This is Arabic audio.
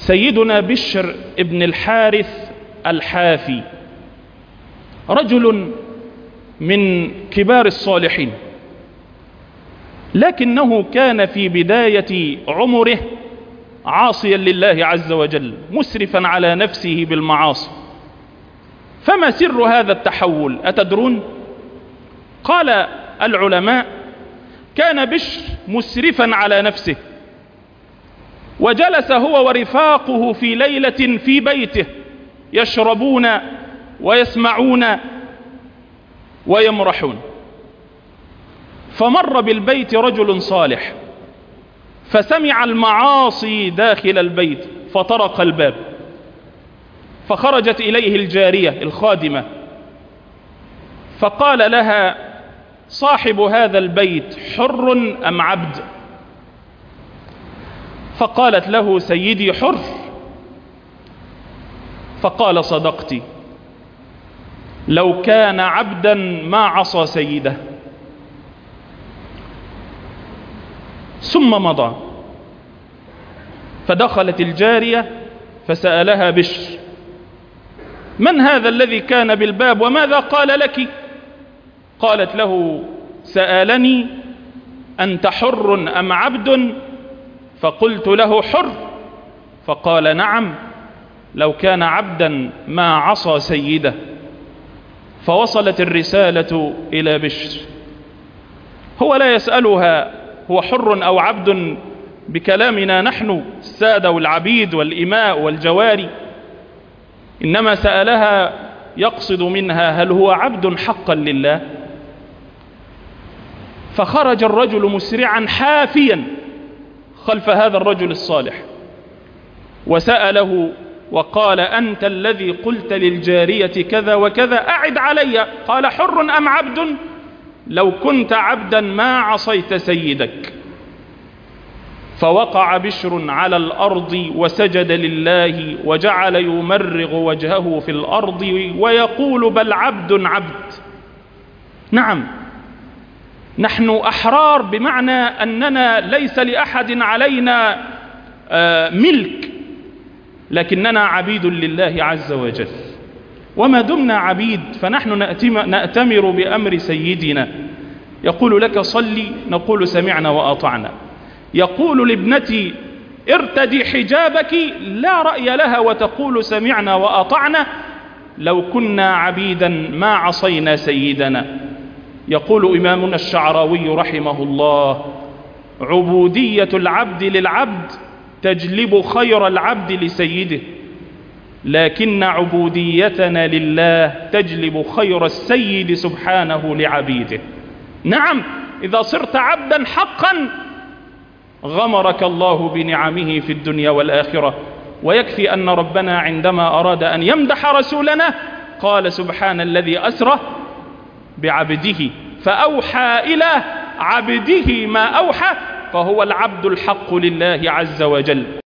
سيدنا بشر ابن الحارث الحافي رجل من كبار الصالحين، لكنه كان في بداية عمره عاصيا لله عز وجل، مسرفا على نفسه بالمعاصي. فما سر هذا التحول أتدرون؟ قال العلماء: كان بشر مسرفا على نفسه، وجلس هو ورفاقه في ليلة في بيته يشربون ويسمعون ويمرحون، فمر بالبيت رجل صالح فسمع المعاصي داخل البيت فطرق الباب، فخرجت إليه الجارية الخادمة فقال لها: صاحب هذا البيت حر أم عبد؟ فقالت له: سيدي حر. فقال: صدقت، لو كان عبدا ما عصى سيده. ثم مضى، فدخلت الجارية فسألها بشر: من هذا الذي كان بالباب وماذا قال لك؟ قالت له: سألني أنت حر أم عبد؟ فقلت له: حر. فقال: نعم، لو كان عبدا ما عصى سيده. فوصلت الرسالة إلى بشر، هو لا يسألها هو حر أو عبد بكلامنا نحن السادة والعبيد والإماء والجواري، إنما سألها يقصد منها هل هو عبد حقا لله. فخرج الرجل مسرعا حافيا خلف هذا الرجل الصالح وسأله وقال: أنت الذي قلت للجارية كذا وكذا، أعد علي. قال: حر أم عبد؟ لو كنت عبدا ما عصيت سيدك. فوقع بشر على الأرض وسجد لله وجعل يمرغ وجهه في الأرض ويقول: بل عبد عبد. نعم، نحن أحرار، بمعنى أننا ليس لأحد علينا ملك، لكننا عبيد لله عز وجل. وما دمنا عبيد فنحن نأتمر بأمر سيدنا. يقول لك: صلي، نقول: سمعنا وأطعنا. يقول لابنتي: ارتدي حجابك، لا رأي لها وتقول: سمعنا وأطعنا. لو كنا عبيدا ما عصينا سيدنا. يقول إمامنا الشعراوي رحمه الله: عبودية العبد للعبد تجلب خير العبد لسيده، لكن عبوديتنا لله تجلب خير السيد سبحانه لعبيده. نعم، إذا صرت عبدا حقا غمرك الله بنعمه في الدنيا والآخرة. ويكفي أن ربنا عندما أراد أن يمدح رسولنا قال: سبحان الذي أسرى بعبده فأوحى إلى عبده ما أوحى، فهو العبد الحق لله عز وجل.